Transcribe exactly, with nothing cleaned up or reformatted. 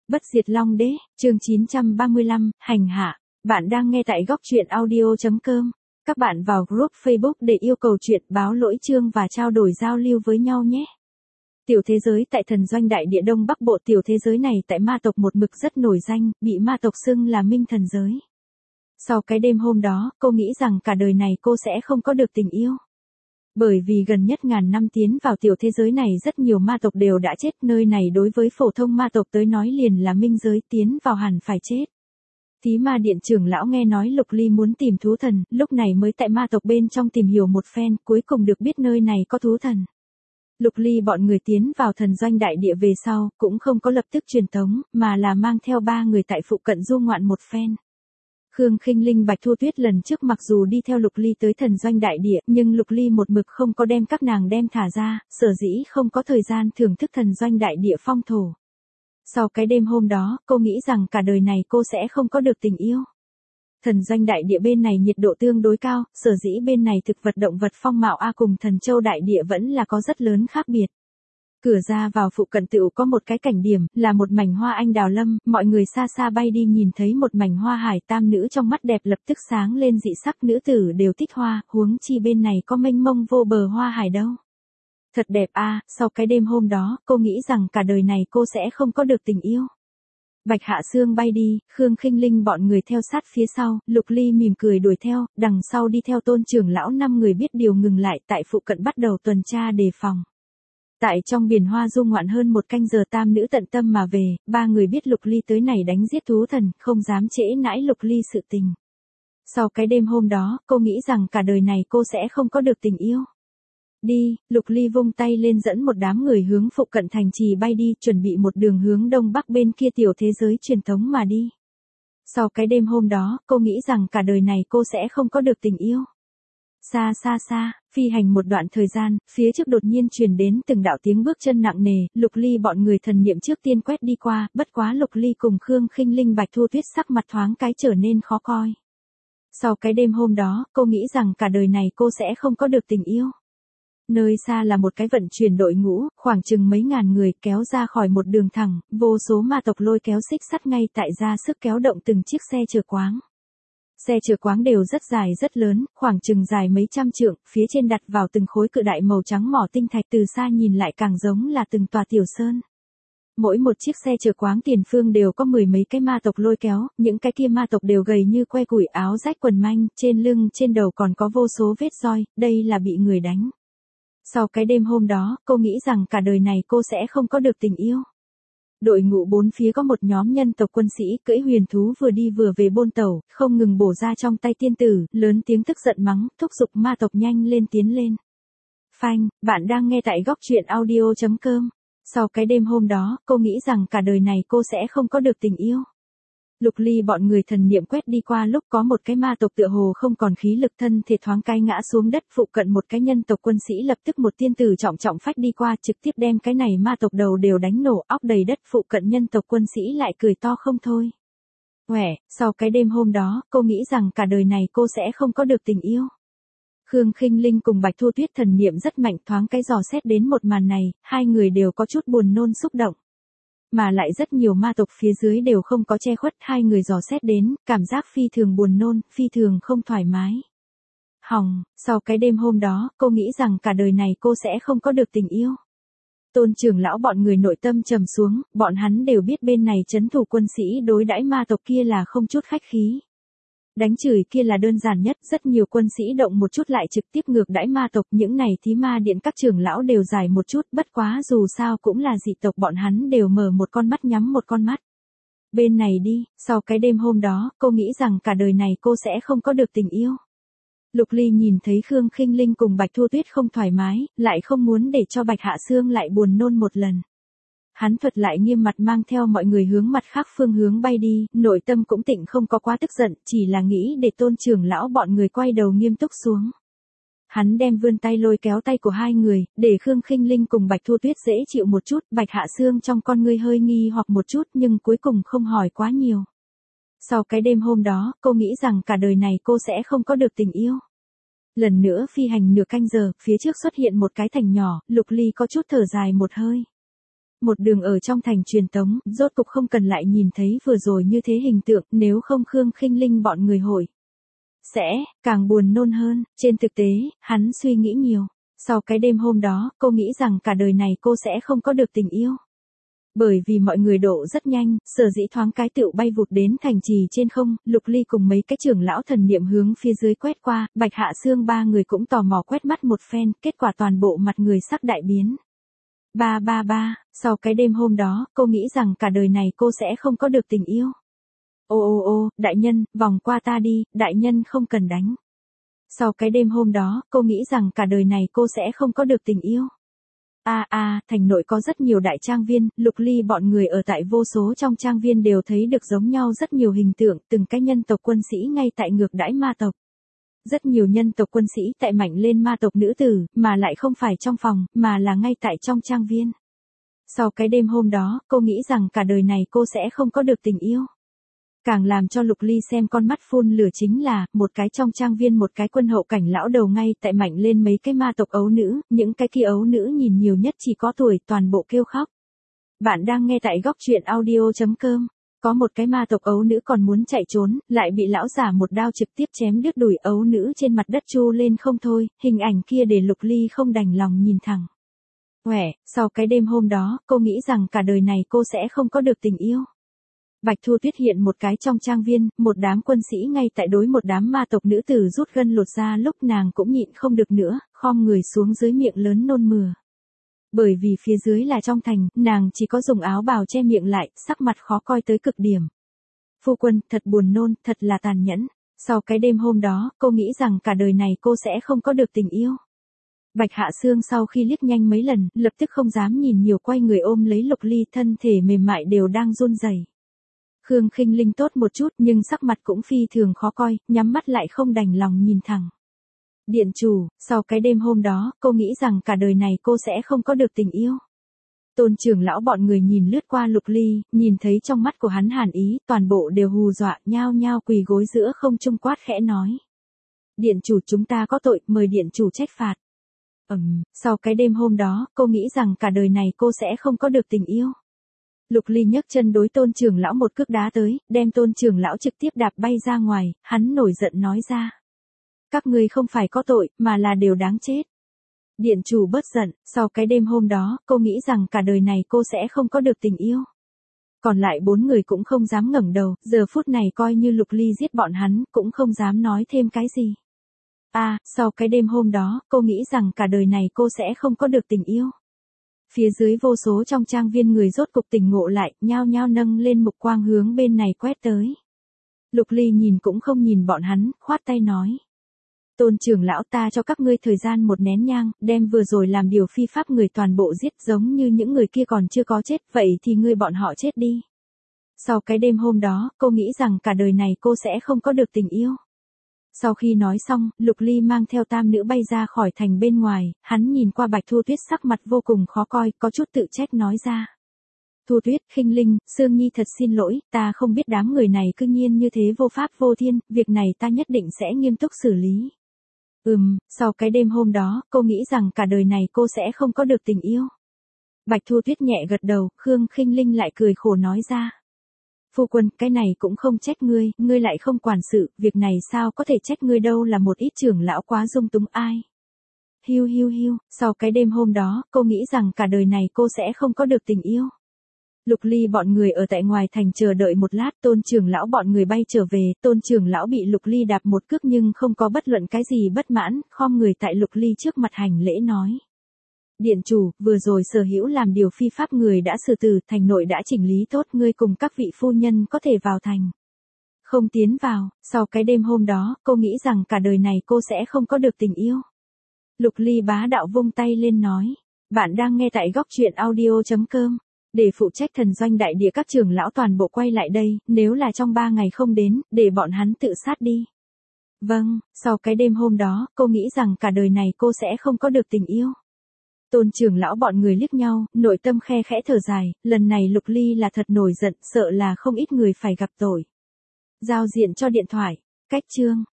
Bất diệt Long Đế, chương chín trăm ba mươi lăm, hành hạ. Bạn đang nghe tại góc truyện audio chấm com. Các bạn vào group Facebook để yêu cầu chuyện, báo lỗi chương và trao đổi giao lưu với nhau nhé. Tiểu thế giới tại thần doanh đại địa Đông Bắc Bộ. Tiểu thế giới này tại ma tộc một mực rất nổi danh, bị ma tộc xưng là minh thần giới. Sau cái đêm hôm đó, cô nghĩ rằng cả đời này cô sẽ không có được tình yêu. Bởi vì gần nhất ngàn năm tiến vào tiểu thế giới này rất nhiều ma tộc đều đã chết, nơi này đối với phổ thông ma tộc tới nói liền là minh giới, tiến vào hẳn phải chết. Thí ma điện trưởng lão nghe nói Lục Ly muốn tìm thú thần, lúc này mới tại ma tộc bên trong tìm hiểu một phen, cuối cùng được biết nơi này có thú thần. Lục Ly bọn người tiến vào thần doanh đại địa về sau, cũng không có lập tức truyền tống, mà là mang theo ba người tại phụ cận du ngoạn một phen. Khương Khinh Linh Bạch Thu Tuyết lần trước mặc dù đi theo Lục Ly tới thần doanh đại địa, nhưng Lục Ly một mực không có đem các nàng đem thả ra, sở dĩ không có thời gian thưởng thức thần doanh đại địa phong thổ. Sau cái đêm hôm đó, cô nghĩ rằng cả đời này cô sẽ không có được tình yêu. Thần doanh đại địa bên này nhiệt độ tương đối cao, sở dĩ bên này thực vật động vật phong mạo A cùng thần châu đại địa vẫn là có rất lớn khác biệt. Cửa ra vào phụ cận tựu có một cái cảnh điểm, là một mảnh hoa anh đào lâm, mọi người xa xa bay đi nhìn thấy một mảnh hoa hải, tam nữ trong mắt đẹp lập tức sáng lên dị sắc, nữ tử đều thích hoa, huống chi bên này có mênh mông vô bờ hoa hải đâu. Thật đẹp a. Sau cái đêm hôm đó, cô nghĩ rằng cả đời này cô sẽ không có được tình yêu. Bạch Hạ Sương bay đi, Khương Khinh Linh bọn người theo sát phía sau, Lục Ly mỉm cười đuổi theo, đằng sau đi theo Tôn trưởng lão, năm người biết điều ngừng lại tại phụ cận bắt đầu tuần tra đề phòng. Tại trong biển hoa du ngoạn hơn một canh giờ, tam nữ tận tâm mà về, ba người biết Lục Ly tới này đánh giết thú thần, không dám trễ nãi Lục Ly sự tình. Sau cái đêm hôm đó, cô nghĩ rằng cả đời này cô sẽ không có được tình yêu. Đi, Lục Ly vung tay lên dẫn một đám người hướng phụ cận thành trì bay đi, chuẩn bị một đường hướng đông bắc bên kia tiểu thế giới truyền thống mà đi. Sau cái đêm hôm đó, cô nghĩ rằng cả đời này cô sẽ không có được tình yêu. Xa xa xa, phi hành một đoạn thời gian, phía trước đột nhiên truyền đến từng đạo tiếng bước chân nặng nề, Lục Ly bọn người thần niệm trước tiên quét đi qua, bất quá Lục Ly cùng Khương Khinh Linh Bạch Thu Tuyết sắc mặt thoáng cái trở nên khó coi. Sau cái đêm hôm đó, cô nghĩ rằng cả đời này cô sẽ không có được tình yêu. Nơi xa là một cái vận chuyển đội ngũ, khoảng chừng mấy ngàn người kéo ra khỏi một đường thẳng, vô số ma tộc lôi kéo xích sắt ngay tại ra sức kéo động từng chiếc xe chở quáng. Xe chở quáng đều rất dài rất lớn, khoảng chừng dài mấy trăm trượng, phía trên đặt vào từng khối cự đại màu trắng mỏ tinh thạch, từ xa nhìn lại càng giống là từng tòa tiểu sơn. Mỗi một chiếc xe chở quáng tiền phương đều có mười mấy cái ma tộc lôi kéo, những cái kia ma tộc đều gầy như que củi, áo rách quần manh, trên lưng trên đầu còn có vô số vết roi, đây là bị người đánh. Sau cái đêm hôm đó, cô nghĩ rằng cả đời này cô sẽ không có được tình yêu. Đội ngũ bốn phía có một nhóm nhân tộc quân sĩ cưỡi huyền thú vừa đi vừa về bôn tẩu, không ngừng bổ ra trong tay tiên tử, lớn tiếng tức giận mắng, thúc giục ma tộc nhanh lên tiến lên. Phanh, bạn đang nghe tại góc truyện audio chấm com. Sau cái đêm hôm đó, cô nghĩ rằng cả đời này cô sẽ không có được tình yêu. Lục Ly bọn người thần niệm quét đi qua lúc có một cái ma tộc tựa hồ không còn khí lực, thân thể thoáng cái ngã xuống đất, phụ cận một cái nhân tộc quân sĩ lập tức một tiên tử trọng trọng phách đi qua, trực tiếp đem cái này ma tộc đầu đều đánh nổ, óc đầy đất, phụ cận nhân tộc quân sĩ lại cười to không thôi. Quẻ, sau cái đêm hôm đó, cô nghĩ rằng cả đời này cô sẽ không có được tình yêu. Khương Khinh Linh cùng Bạch Thu Tuyết thần niệm rất mạnh, thoáng cái dò xét đến một màn này, hai người đều có chút buồn nôn xúc động. Mà lại rất nhiều ma tộc phía dưới đều không có che khuất, hai người dò xét đến, cảm giác phi thường buồn nôn, phi thường không thoải mái. Hỏng, sau cái đêm hôm đó, cô nghĩ rằng cả đời này cô sẽ không có được tình yêu. Tôn trưởng lão bọn người nội tâm trầm xuống, bọn hắn đều biết bên này trấn thủ quân sĩ đối đãi ma tộc kia là không chút khách khí. Đánh chửi kia là đơn giản nhất, rất nhiều quân sĩ động một chút lại trực tiếp ngược đãi ma tộc, những này thí ma điện các trưởng lão đều giải một chút, bất quá dù sao cũng là dị tộc, bọn hắn đều mở một con mắt nhắm một con mắt. Bên này đi, sau cái đêm hôm đó, cô nghĩ rằng cả đời này cô sẽ không có được tình yêu. Lục Ly nhìn thấy Khương Khinh Linh cùng Bạch Thu Tuyết không thoải mái, lại không muốn để cho Bạch Hạ Sương lại buồn nôn một lần. Hắn thuật lại nghiêm mặt mang theo mọi người hướng mặt khác phương hướng bay đi, nội tâm cũng tịnh không có quá tức giận, chỉ là nghĩ để Tôn trưởng lão bọn người quay đầu nghiêm túc xuống. Hắn đem vươn tay lôi kéo tay của hai người, để Khương Khinh Linh cùng Bạch Thu Tuyết dễ chịu một chút, Bạch Hạ Sương trong con ngươi hơi nghi hoặc một chút nhưng cuối cùng không hỏi quá nhiều. Sau cái đêm hôm đó, cô nghĩ rằng cả đời này cô sẽ không có được tình yêu. Lần nữa phi hành nửa canh giờ, phía trước xuất hiện một cái thành nhỏ, Lục Ly có chút thở dài một hơi. một đường ở trong thành truyền tống, rốt cục không cần lại nhìn thấy vừa rồi như thế hình tượng, nếu không Khương Khinh Linh bọn người hội sẽ càng buồn nôn hơn. Trên thực tế, hắn suy nghĩ nhiều. Sau cái đêm hôm đó, cô nghĩ rằng cả đời này cô sẽ không có được tình yêu. Bởi vì mọi người độ rất nhanh, sở dĩ thoáng cái tựu bay vụt đến thành trì trên không, Lục Ly cùng mấy cái trưởng lão thần niệm hướng phía dưới quét qua, Bạch Hạ Xương ba người cũng tò mò quét mắt một phen, kết quả toàn bộ mặt người sắc đại biến. Ba ba ba, sau cái đêm hôm đó, cô nghĩ rằng cả đời này cô sẽ không có được tình yêu. Ô ô ô, đại nhân, vòng qua ta đi, đại nhân không cần đánh. Sau cái đêm hôm đó, cô nghĩ rằng cả đời này cô sẽ không có được tình yêu. A a, thành nội có rất nhiều đại trang viên, Lục Ly bọn người ở tại vô số trong trang viên đều thấy được giống nhau rất nhiều hình tượng, từng cái nhân tộc quân sĩ ngay tại ngược đãi ma tộc. Rất nhiều nhân tộc quân sĩ tại mạnh lên ma tộc nữ tử, mà lại không phải trong phòng, mà là ngay tại trong trang viên. Sau cái đêm hôm đó, cô nghĩ rằng cả đời này cô sẽ không có được tình yêu. Càng làm cho Lục Ly xem con mắt phun lửa chính là, một cái trong trang viên một cái quân hậu cảnh lão đầu ngay tại mạnh lên mấy cái ma tộc ấu nữ, những cái kia ấu nữ nhìn nhiều nhất chỉ có tuổi, toàn bộ kêu khóc. Bạn đang nghe tại góc truyện audio chấm com. Có một cái ma tộc ấu nữ còn muốn chạy trốn, lại bị lão giả một đao trực tiếp chém đứt đùi, ấu nữ trên mặt đất chu lên không thôi, hình ảnh kia để Lục Ly không đành lòng nhìn thẳng. Quẻ, sau cái đêm hôm đó, cô nghĩ rằng cả đời này cô sẽ không có được tình yêu. Bạch Thu Tuyết hiện một cái trong trang viên, một đám quân sĩ ngay tại đối một đám ma tộc nữ tử rút gân lột ra, lúc nàng cũng nhịn không được nữa, khom người xuống dưới miệng lớn nôn mửa. Bởi vì phía dưới là trong thành, nàng chỉ có dùng áo bào che miệng lại, sắc mặt khó coi tới cực điểm. Phu quân, thật buồn nôn, thật là tàn nhẫn. Sau cái đêm hôm đó, cô nghĩ rằng cả đời này cô sẽ không có được tình yêu. Bạch Hạ Xương sau khi liếc nhanh mấy lần, lập tức không dám nhìn nhiều, quay người ôm lấy Lục Ly, thân thể mềm mại đều đang run rẩy. Khương Khinh Linh tốt một chút nhưng sắc mặt cũng phi thường khó coi, nhắm mắt lại không đành lòng nhìn thẳng. Điện chủ, sau cái đêm hôm đó, cô nghĩ rằng cả đời này cô sẽ không có được tình yêu. Tôn trưởng lão bọn người nhìn lướt qua Lục Ly, nhìn thấy trong mắt của hắn hàn ý, toàn bộ đều hù dọa, nhao nhao quỳ gối giữa không trung quát khẽ nói. Điện chủ, chúng ta có tội, mời điện chủ trách phạt. Ừm, sau cái đêm hôm đó, cô nghĩ rằng cả đời này cô sẽ không có được tình yêu. Lục Ly nhấc chân đối tôn trưởng lão một cước đá tới, đem tôn trưởng lão trực tiếp đạp bay ra ngoài, hắn nổi giận nói ra. Các ngươi không phải có tội, mà là đều đáng chết. Điện chủ bớt giận, sau cái đêm hôm đó, cô nghĩ rằng cả đời này cô sẽ không có được tình yêu. Còn lại bốn người cũng không dám ngẩng đầu, giờ phút này coi như Lục Ly giết bọn hắn, cũng không dám nói thêm cái gì. À, sau cái đêm hôm đó, cô nghĩ rằng cả đời này cô sẽ không có được tình yêu. Phía dưới vô số trong trang viên người rốt cục tỉnh ngộ lại, nhao nhao nâng lên mục quang hướng bên này quét tới. Lục Ly nhìn cũng không nhìn bọn hắn, khoát tay nói. Tôn trưởng lão, ta cho các ngươi thời gian một nén nhang, đem vừa rồi làm điều phi pháp người toàn bộ giết, giống như những người kia còn chưa có chết, vậy thì ngươi bọn họ chết đi. Sau cái đêm hôm đó, cô nghĩ rằng cả đời này cô sẽ không có được tình yêu. Sau khi nói xong, Lục Ly mang theo tam nữ bay ra khỏi thành bên ngoài, hắn nhìn qua Bạch Thu Tuyết sắc mặt vô cùng khó coi, có chút tự trách nói ra. Thu Tuyết, Khinh Linh, Sương Nhi thật xin lỗi, ta không biết đám người này cư nhiên như thế vô pháp vô thiên, việc này ta nhất định sẽ nghiêm túc xử lý. Ừm, sau cái đêm hôm đó, cô nghĩ rằng cả đời này cô sẽ không có được tình yêu. Bạch Thu Tuyết nhẹ gật đầu, Khương Khinh Linh lại cười khổ nói ra. Phu quân, cái này cũng không trách ngươi, ngươi lại không quản sự, việc này sao có thể trách ngươi đâu, là một ít trưởng lão quá dung túng ai. Hiu hiu hiu, sau cái đêm hôm đó, cô nghĩ rằng cả đời này cô sẽ không có được tình yêu. Lục Ly bọn người ở tại ngoài thành chờ đợi một lát, tôn trưởng lão bọn người bay trở về, tôn trưởng lão bị Lục Ly đạp một cước nhưng không có bất luận cái gì bất mãn, khom người tại Lục Ly trước mặt hành lễ nói. Điện chủ, vừa rồi sở hữu làm điều phi pháp người đã xử tử, thành nội đã chỉnh lý tốt, ngươi cùng các vị phu nhân có thể vào thành. Không tiến vào, sau cái đêm hôm đó, cô nghĩ rằng cả đời này cô sẽ không có được tình yêu. Lục Ly bá đạo vung tay lên nói. Bạn đang nghe tại góc truyện audio chấm com. Để phụ trách thần doanh đại địa các trưởng lão toàn bộ quay lại đây, nếu là trong ba ngày không đến, để bọn hắn tự sát đi. Vâng, sau cái đêm hôm đó, cô nghĩ rằng cả đời này cô sẽ không có được tình yêu. Tôn trưởng lão bọn người liếc nhau, nội tâm khe khẽ thở dài, lần này Lục Ly là thật nổi giận, sợ là không ít người phải gặp tội. Giao diện cho điện thoại, cách chương.